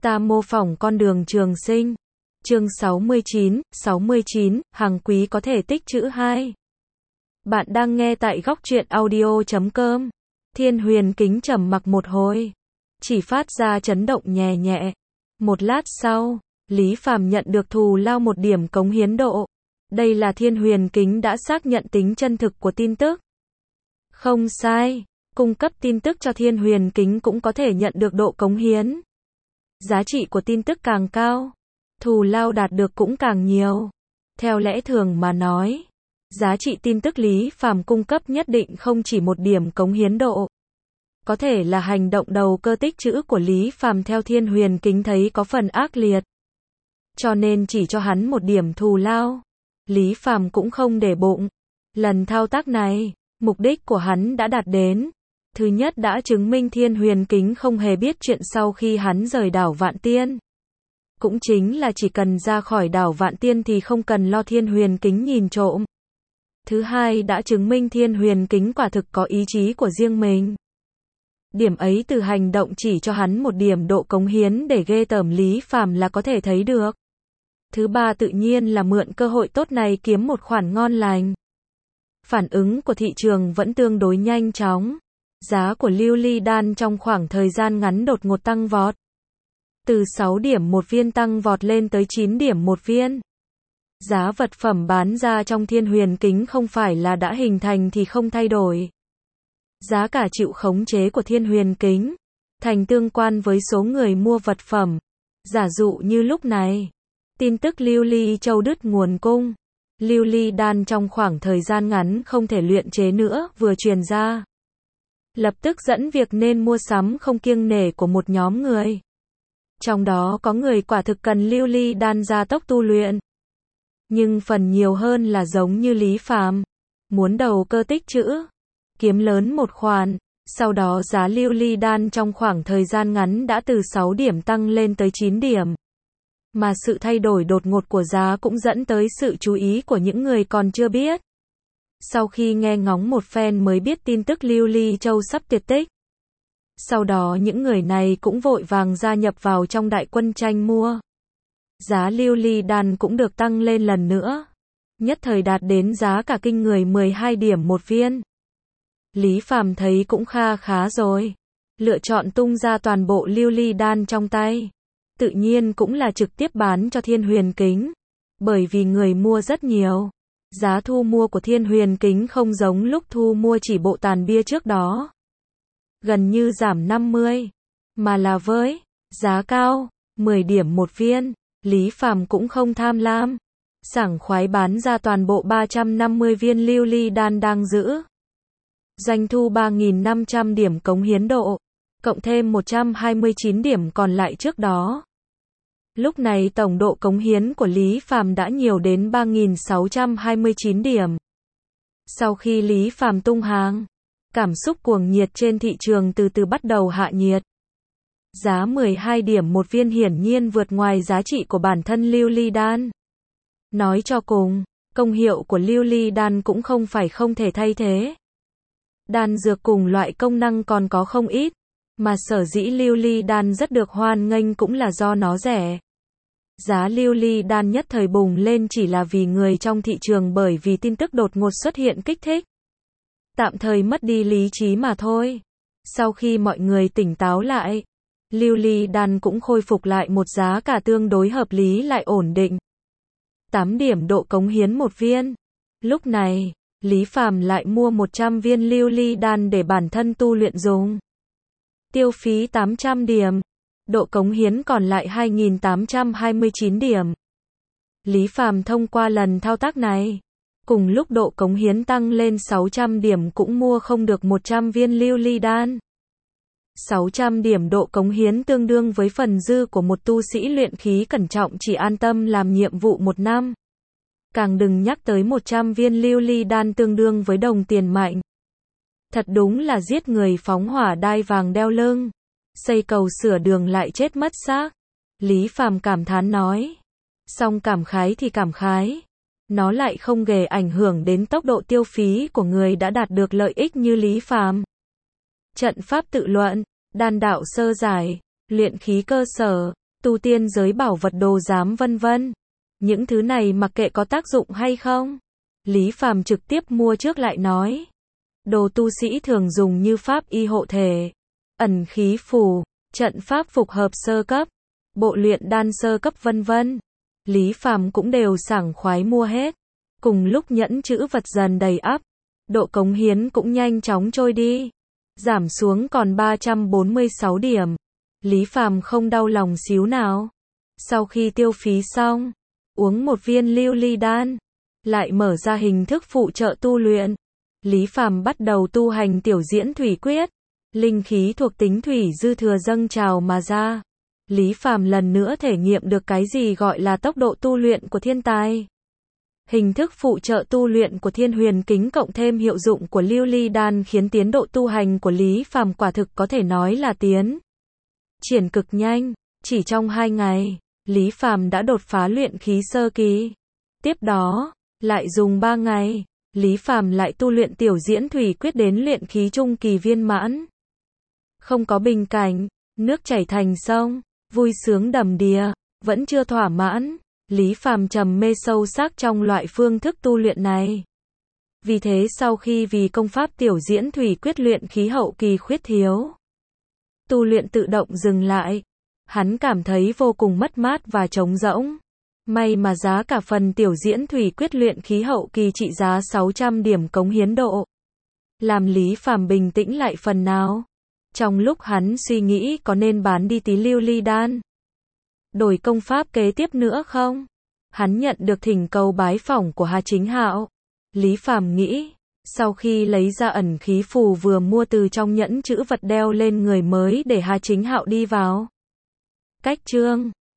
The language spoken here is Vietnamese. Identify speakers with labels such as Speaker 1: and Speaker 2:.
Speaker 1: Ta mô phỏng con đường trường sinh. Chương 69, hàng quý có thể tích trữ 2. Bạn đang nghe tại góc truyện audio.com. Thiên Huyền Kính trầm mặc một hồi, chỉ phát ra chấn động nhẹ nhẹ. Một lát sau, Lý Phàm nhận được thù lao 1 điểm cống hiến độ. Đây là Thiên Huyền Kính đã xác nhận tính chân thực của tin tức. Không sai, cung cấp tin tức cho Thiên Huyền Kính cũng có thể nhận được độ cống hiến. Giá trị của tin tức càng cao, thù lao đạt được cũng càng nhiều. Theo lẽ thường mà nói, giá trị tin tức Lý Phàm cung cấp nhất định không chỉ 1 điểm cống hiến độ. Có thể là hành động đầu cơ tích trữ của Lý Phàm theo Thiên Huyền Kính thấy có phần ác liệt, cho nên chỉ cho hắn 1 điểm thù lao. Lý Phàm cũng không để bụng. Lần thao tác này, mục đích của hắn đã đạt đến. Thứ nhất, đã chứng minh Thiên Huyền Kính không hề biết chuyện sau khi hắn rời đảo Vạn Tiên. Cũng chính là chỉ cần ra khỏi đảo Vạn Tiên thì không cần lo Thiên Huyền Kính nhìn trộm. Thứ hai, đã chứng minh Thiên Huyền Kính quả thực có ý chí của riêng mình. Điểm ấy từ hành động chỉ cho hắn 1 điểm độ cống hiến để ghê tởm Lý Phàm là có thể thấy được. Thứ ba, tự nhiên là mượn cơ hội tốt này kiếm một khoản ngon lành. Phản ứng của thị trường vẫn tương đối nhanh chóng. Giá của lưu ly đan trong khoảng thời gian ngắn đột ngột tăng vọt. Từ 6 điểm một viên tăng vọt lên tới 9 điểm một viên. Giá vật phẩm bán ra trong Thiên Huyền Kính không phải là đã hình thành thì không thay đổi. Giá cả chịu khống chế của Thiên Huyền Kính, thành tương quan với số người mua vật phẩm. Giả dụ như lúc này, tin tức lưu ly châu đứt nguồn cung, lưu ly đan trong khoảng thời gian ngắn không thể luyện chế nữa vừa truyền ra, lập tức dẫn việc nên mua sắm không kiêng nể của một nhóm người. Trong đó có người quả thực cần lưu ly đan gia tốc tu luyện, nhưng phần nhiều hơn là giống như Lý Phàm, muốn đầu cơ tích trữ, kiếm lớn một khoản. Sau đó giá lưu ly đan trong khoảng thời gian ngắn đã từ 6 điểm tăng lên tới 9 điểm. Mà sự thay đổi đột ngột của giá cũng dẫn tới sự chú ý của những người còn chưa biết. Sau khi nghe ngóng một phen mới biết tin tức lưu ly châu sắp tuyệt tích. Sau đó những người này cũng vội vàng gia nhập vào trong đại quân tranh mua. Giá lưu ly đan cũng được tăng lên lần nữa. Nhất thời đạt đến giá cả kinh người 12 điểm một viên. Lý Phàm thấy cũng kha khá rồi. Lựa chọn tung ra toàn bộ lưu ly đan trong tay. Tự nhiên cũng là trực tiếp bán cho Thiên Huyền Kính. Bởi vì người mua rất nhiều. Giá thu mua của Thiên Huyền Kính không giống lúc thu mua chỉ bộ tàn bia trước đó. Gần như giảm 50. Mà là với giá cao, 10 điểm một viên. Lý Phàm cũng không tham lam. Sảng khoái bán ra toàn bộ 350 viên lưu ly đan đang giữ. Doanh thu 3.500 điểm cống hiến độ. Cộng thêm 129 điểm còn lại trước đó. Lúc này tổng độ cống hiến của Lý Phàm đã nhiều đến 3.629 điểm. Sau khi Lý Phàm tung hàng, cảm xúc cuồng nhiệt trên thị trường từ từ bắt đầu hạ nhiệt. Giá 12 điểm một viên hiển nhiên vượt ngoài giá trị của bản thân lưu ly đan. Nói cho cùng, công hiệu của lưu ly đan cũng không phải không thể thay thế. Đan dược cùng loại công năng còn có không ít. Mà sở dĩ lưu ly đan rất được hoan nghênh cũng là do nó rẻ. Giá lưu ly đan nhất thời bùng lên chỉ là vì người trong thị trường bởi vì tin tức đột ngột xuất hiện kích thích. Tạm thời mất đi lý trí mà thôi. Sau khi mọi người tỉnh táo lại, lưu ly đan cũng khôi phục lại một giá cả tương đối hợp lý lại ổn định. 8 điểm độ cống hiến một viên. Lúc này, Lý Phàm lại mua 100 viên lưu ly đan để bản thân tu luyện dùng. Tiêu phí 800 điểm. Độ cống hiến còn lại 2.829 điểm. Lý Phàm thông qua lần thao tác này, cùng lúc độ cống hiến tăng lên 600 điểm cũng mua không được 100 viên lưu ly đan. 600 điểm độ cống hiến tương đương với phần dư của một tu sĩ luyện khí cẩn trọng chỉ an tâm làm nhiệm vụ 1 năm. Càng đừng nhắc tới 100 viên lưu ly đan tương đương với đồng tiền mạnh. Thật đúng là giết người phóng hỏa đai vàng đeo lưng, xây cầu sửa đường lại chết mất xác. Lý Phàm cảm thán nói. Song cảm khái thì cảm khái, nó lại không hề ảnh hưởng đến tốc độ tiêu phí của người đã đạt được lợi ích như Lý Phàm. Trận pháp tự luận, đan đạo sơ giải, luyện khí cơ sở, tu tiên giới bảo vật đồ giám vân vân. Những thứ này mặc kệ có tác dụng hay không, Lý Phàm trực tiếp mua trước lại nói. Đồ tu sĩ thường dùng như pháp y hộ thể, ẩn khí phù, trận pháp phục hợp sơ cấp, bộ luyện đan sơ cấp vân vân. Lý Phàm cũng đều sảng khoái mua hết. Cùng lúc nhẫn chữ vật dần đầy ắp, độ cống hiến cũng nhanh chóng trôi đi, giảm xuống còn 346 điểm. Lý Phàm không đau lòng xíu nào. Sau khi tiêu phí xong, uống một viên lưu ly đan, lại mở ra hình thức phụ trợ tu luyện. Lý Phàm bắt đầu tu hành tiểu diễn thủy quyết. Linh khí thuộc tính thủy dư thừa dâng trào mà ra. Lý Phàm lần nữa thể nghiệm được cái gì gọi là tốc độ tu luyện của thiên tài. Hình thức phụ trợ tu luyện của Thiên Huyền Kính cộng thêm hiệu dụng của lưu ly đan khiến tiến độ tu hành của Lý Phàm quả thực có thể nói là tiến triển cực nhanh. Chỉ trong 2 ngày, Lý Phàm đã đột phá luyện khí sơ kỳ. Tiếp đó, lại dùng 3 ngày, Lý Phàm lại tu luyện tiểu diễn thủy quyết đến luyện khí trung kỳ viên mãn. Không có bình cảnh, nước chảy thành sông, vui sướng đầm đìa, vẫn chưa thỏa mãn. Lý Phàm trầm mê sâu sắc trong loại phương thức tu luyện này. Vì thế sau khi vì công pháp tiểu diễn thủy quyết luyện khí hậu kỳ khuyết thiếu, tu luyện tự động dừng lại. Hắn cảm thấy vô cùng mất mát và trống rỗng. May mà giá cả phần tiểu diễn thủy quyết luyện khí hậu kỳ trị giá 600 điểm cống hiến độ, làm Lý Phàm bình tĩnh lại phần nào. Trong lúc hắn suy nghĩ có nên bán đi tí lưu ly đan, đổi công pháp kế tiếp nữa không? Hắn nhận được thỉnh cầu bái phỏng của Hà Chính Hạo. Lý Phàm nghĩ, sau khi lấy ra ẩn khí phù vừa mua từ trong nhẫn chữ vật đeo lên người mới để Hà Chính Hạo đi vào. Cách chương